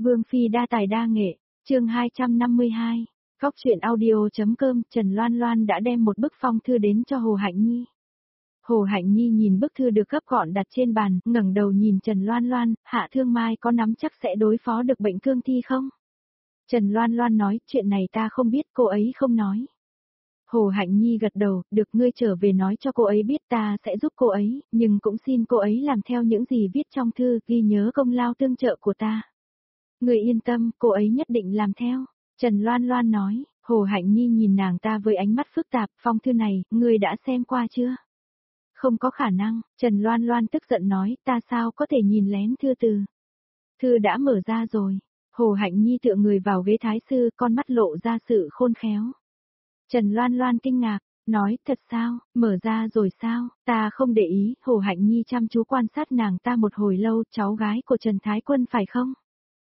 Vương Phi đa tài đa nghệ, chương 252, Góc chuyện audio.com. Trần Loan Loan đã đem một bức phong thư đến cho Hồ Hạnh Nhi. Hồ Hạnh Nhi nhìn bức thư được gấp gọn đặt trên bàn, ngẩng đầu nhìn Trần Loan Loan, Hạ Thương Mai có nắm chắc sẽ đối phó được bệnh cương thi không? Trần Loan Loan nói, chuyện này ta không biết, cô ấy không nói. Hồ Hạnh Nhi gật đầu, được, ngươi trở về nói cho cô ấy biết, ta sẽ giúp cô ấy, nhưng cũng xin cô ấy làm theo những gì viết trong thư, ghi nhớ công lao tương trợ của ta. Ngươi yên tâm, cô ấy nhất định làm theo. Trần Loan Loan nói. Hồ Hạnh Nhi nhìn nàng ta với ánh mắt phức tạp, phong thư này, ngươi đã xem qua chưa? Không có khả năng, Trần Loan Loan tức giận nói, ta sao có thể nhìn lén thư từ. Thư đã mở ra rồi. Hồ Hạnh Nhi tựa người vào ghế thái sư, con mắt lộ ra sự khôn khéo. Trần Loan Loan kinh ngạc, nói, thật sao, mở ra rồi sao, ta không để ý. Hồ Hạnh Nhi chăm chú quan sát nàng ta một hồi lâu, cháu gái của Trần Thái Quân phải không?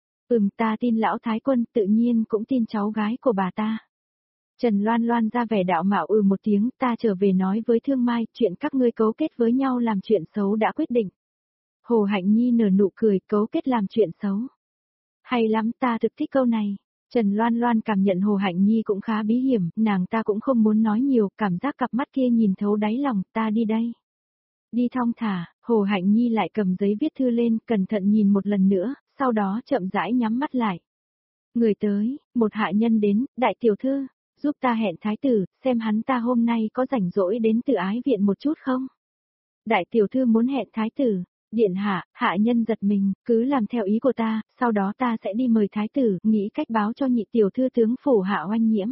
Ta tin lão Thái Quân, tự nhiên cũng tin cháu gái của bà ta. Trần Loan Loan ra vẻ đạo mạo một tiếng, ta trở về nói với Thương Mai, chuyện các ngươi cấu kết với nhau làm chuyện xấu đã quyết định. Hồ Hạnh Nhi nở nụ cười, cấu kết làm chuyện xấu. Hay lắm, ta thực thích câu này. Trần Loan Loan cảm nhận Hồ Hạnh Nhi cũng khá bí hiểm, nàng ta cũng không muốn nói nhiều, cảm giác cặp mắt kia nhìn thấu đáy lòng, ta đi đây. Đi thong thả, Hồ Hạnh Nhi lại cầm giấy viết thư lên, cẩn thận nhìn một lần nữa, sau đó chậm rãi nhắm mắt lại. Người tới, một hạ nhân đến, đại tiểu thư, giúp ta hẹn thái tử, xem hắn ta hôm nay có rảnh rỗi đến Từ Ái viện một chút không? Đại tiểu thư muốn hẹn thái tử, điện hạ, hạ nhân giật mình, cứ làm theo ý của ta, sau đó ta sẽ đi mời thái tử, nghĩ cách báo cho nhị tiểu thư tướng phủ Hạ Oanh Nhiễm.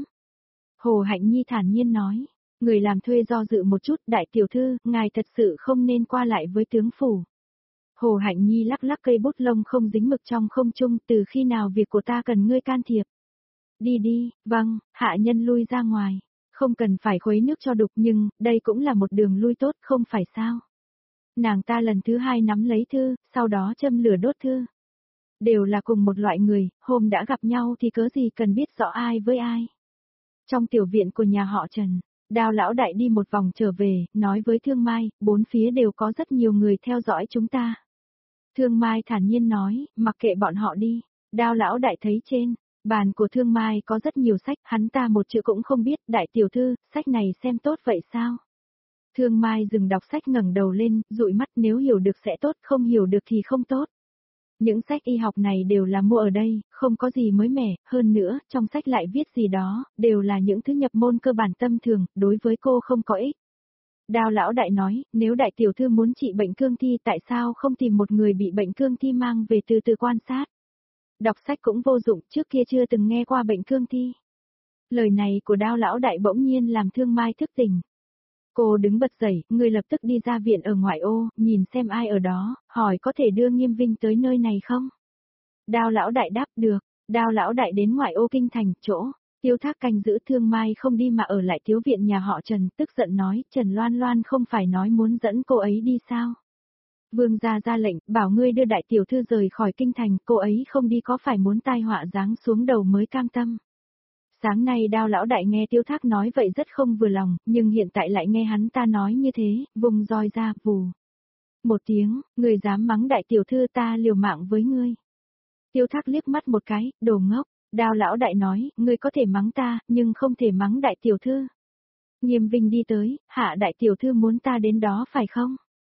Hồ Hạnh Nhi thản nhiên nói, người làm thuê do dự một chút, đại tiểu thư, ngài thật sự không nên qua lại với tướng phủ. Hồ Hạnh Nhi lắc lắc cây bút lông không dính mực trong không trung, từ khi nào việc của ta cần ngươi can thiệp. Đi đi, vâng, hạ nhân lui ra ngoài, không cần phải khuấy nước cho đục nhưng, đây cũng là một đường lui tốt không phải sao. Nàng ta lần thứ hai nắm lấy thư, sau đó châm lửa đốt thư. Đều là cùng một loại người, hôm đã gặp nhau thì cớ gì cần biết rõ ai với ai. Trong tiểu viện của nhà họ Trần, Đao lão đại đi một vòng trở về, nói với Thương Mai, bốn phía đều có rất nhiều người theo dõi chúng ta. Thương Mai thản nhiên nói, mặc kệ bọn họ đi. Đao lão đại thấy trên bàn của Thương Mai có rất nhiều sách, hắn ta một chữ cũng không biết, đại tiểu thư, sách này xem tốt vậy sao? Thương Mai dừng đọc sách ngẩng đầu lên, dụi mắt, nếu hiểu được sẽ tốt, không hiểu được thì không tốt. Những sách y học này đều là mua ở đây, không có gì mới mẻ, hơn nữa, trong sách lại viết gì đó, đều là những thứ nhập môn cơ bản tâm thường, đối với cô không có ích. Đao lão đại nói, nếu đại tiểu thư muốn trị bệnh cương thi tại sao không tìm một người bị bệnh cương thi mang về từ từ quan sát. Đọc sách cũng vô dụng, trước kia chưa từng nghe qua bệnh cương thi. Lời này của Đao lão đại bỗng nhiên làm Thương Mai thức tỉnh. Cô đứng bật dậy, người lập tức đi ra viện ở ngoại ô, nhìn xem ai ở đó, hỏi có thể đưa Nghiêm Vinh tới nơi này không? Đao lão đại đáp được, Đao lão đại đến ngoại ô kinh thành, chỗ Tiêu Thác canh giữ Thương Mai không đi mà ở lại thiếu viện nhà họ Trần, tức giận nói, Trần Loan Loan không phải nói muốn dẫn cô ấy đi sao? Vương gia ra lệnh, bảo ngươi đưa đại tiểu thư rời khỏi kinh thành, cô ấy không đi có phải muốn tai họa giáng xuống đầu mới cam tâm. Sáng nay Đao lão đại nghe Tiêu Thác nói vậy rất không vừa lòng, nhưng hiện tại lại nghe hắn ta nói như thế, vùng roi ra, vù. Một tiếng, người dám mắng đại tiểu thư ta liều mạng với ngươi. Tiêu Thác liếc mắt một cái, đồ ngốc. Đao lão đại nói, ngươi có thể mắng ta, nhưng không thể mắng đại tiểu thư. Nghiêm Vinh đi tới, hạ đại tiểu thư muốn ta đến đó phải không?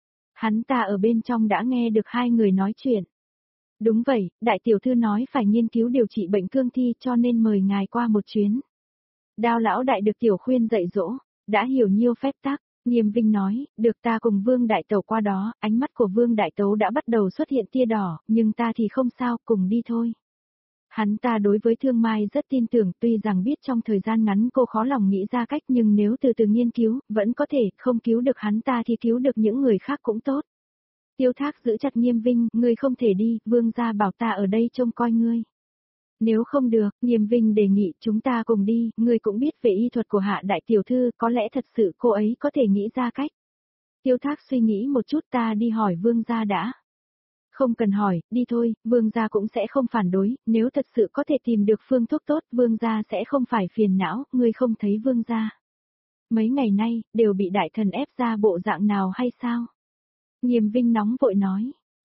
Hắn ta ở bên trong đã nghe được hai người nói chuyện. Đúng vậy, đại tiểu thư nói phải nghiên cứu điều trị bệnh cương thi cho nên mời ngài qua một chuyến. Đao lão đại được tiểu khuyên dạy dỗ, đã hiểu nhiêu phép tắc. Nghiêm Vinh nói, được ta cùng Vương Đại Tẩu qua đó, ánh mắt của Vương Đại Tấu đã bắt đầu xuất hiện tia đỏ, nhưng ta thì không sao, cùng đi thôi. Hắn ta đối với Thương Mai rất tin tưởng, tuy rằng biết trong thời gian ngắn cô khó lòng nghĩ ra cách nhưng nếu từ từ nghiên cứu, vẫn có thể, không cứu được hắn ta thì cứu được những người khác cũng tốt. Tiêu Thác giữ chặt Nghiêm Vinh, ngươi không thể đi, Vương gia bảo ta ở đây trông coi ngươi. Nếu không được, Nghiêm Vinh đề nghị chúng ta cùng đi, ngươi cũng biết về y thuật của hạ đại tiểu thư, có lẽ thật sự cô ấy có thể nghĩ ra cách. Tiêu Thác suy nghĩ một chút, ta đi hỏi Vương gia đã. Không cần hỏi, đi thôi, Vương gia cũng sẽ không phản đối, nếu thật sự có thể tìm được phương thuốc tốt, Vương gia sẽ không phải phiền não, ngươi không thấy Vương gia. Mấy ngày nay, đều bị đại thần ép ra bộ dạng nào hay sao? Nghiêm Vinh nóng vội nói.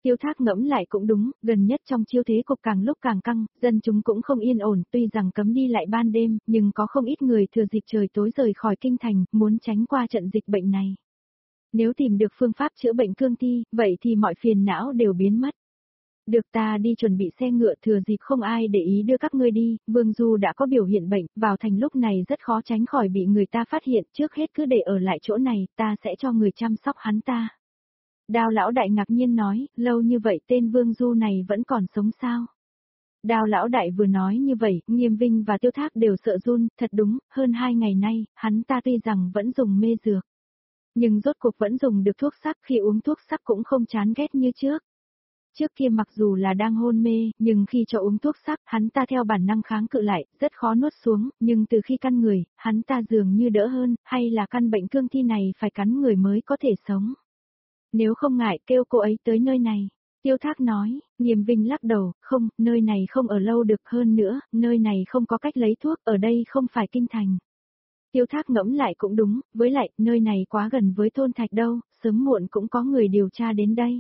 Tiêu Thác ngẫm lại cũng đúng, gần nhất trong chiêu thế cục càng lúc càng căng, dân chúng cũng không yên ổn, tuy rằng cấm đi lại ban đêm, nhưng có không ít người thừa dịp trời tối rời khỏi kinh thành, muốn tránh qua trận dịch bệnh này. Nếu tìm được phương pháp chữa bệnh cương thi, vậy thì mọi phiền não đều biến mất. Được, ta đi chuẩn bị xe ngựa, thừa dịp không ai để ý đưa các ngươi đi, Vương Du đã có biểu hiện bệnh, vào thành lúc này rất khó tránh khỏi bị người ta phát hiện, trước hết cứ để ở lại chỗ này, ta sẽ cho người chăm sóc hắn ta. Đao lão đại ngạc nhiên nói, lâu như vậy tên Vương Du này vẫn còn sống sao? Đao lão đại vừa nói như vậy, Nghiêm Vinh và Tiêu Thác đều sợ run, thật đúng, hơn 2 ngày nay, hắn ta tuy rằng vẫn dùng mê dược. Nhưng rốt cuộc vẫn dùng được thuốc sắc, khi uống thuốc sắc cũng không chán ghét như trước. Trước kia mặc dù là đang hôn mê, nhưng khi cho uống thuốc sắc, hắn ta theo bản năng kháng cự lại, rất khó nuốt xuống, nhưng từ khi căn người, hắn ta dường như đỡ hơn, hay là căn bệnh cương thi này phải cắn người mới có thể sống. Nếu không ngại kêu cô ấy tới nơi này. Tiêu Thác nói, Nghiêm Vinh lắc đầu, không, nơi này không ở lâu được, hơn nữa, nơi này không có cách lấy thuốc, ở đây không phải kinh thành. Tiêu Thác ngẫm lại cũng đúng, với lại, nơi này quá gần với thôn Thạch đâu, sớm muộn cũng có người điều tra đến đây.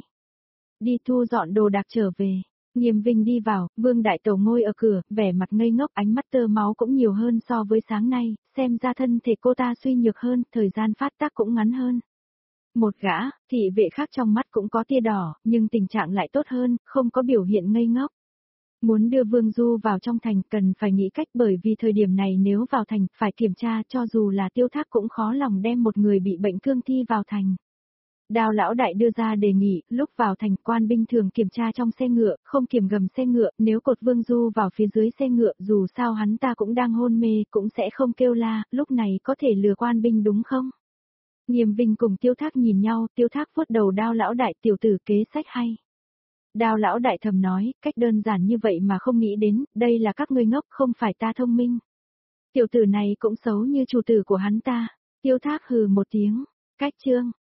Đi thu dọn đồ đạc trở về. Nghiêm Vinh đi vào, Vương Đại Tẩu ngồi ở cửa, vẻ mặt ngây ngốc, ánh mắt tơ máu cũng nhiều hơn so với sáng nay, xem ra thân thể cô ta suy nhược hơn, thời gian phát tác cũng ngắn hơn. Một gã, thị vệ khác trong mắt cũng có tia đỏ, nhưng tình trạng lại tốt hơn, không có biểu hiện ngây ngốc. Muốn đưa Vương Du vào trong thành cần phải nghĩ cách, bởi vì thời điểm này nếu vào thành phải kiểm tra, cho dù là Tiêu Thác cũng khó lòng đem một người bị bệnh cương thi vào thành. Đao lão đại đưa ra đề nghị, lúc vào thành quan binh thường kiểm tra trong xe ngựa, không kiểm gầm xe ngựa, nếu cột Vương Du vào phía dưới xe ngựa, dù sao hắn ta cũng đang hôn mê, cũng sẽ không kêu la, lúc này có thể lừa quan binh đúng không? Nghiêm Vinh cùng Tiêu Thác nhìn nhau, Tiêu Thác vuốt đầu Đao lão đại, tiểu tử kế sách hay. Đao lão đại thầm nói, cách đơn giản như vậy mà không nghĩ đến, đây là các ngươi ngốc, không phải ta thông minh. Tiểu tử này cũng xấu như chủ tử của hắn ta. Tiêu Thác hừ một tiếng, cách chương.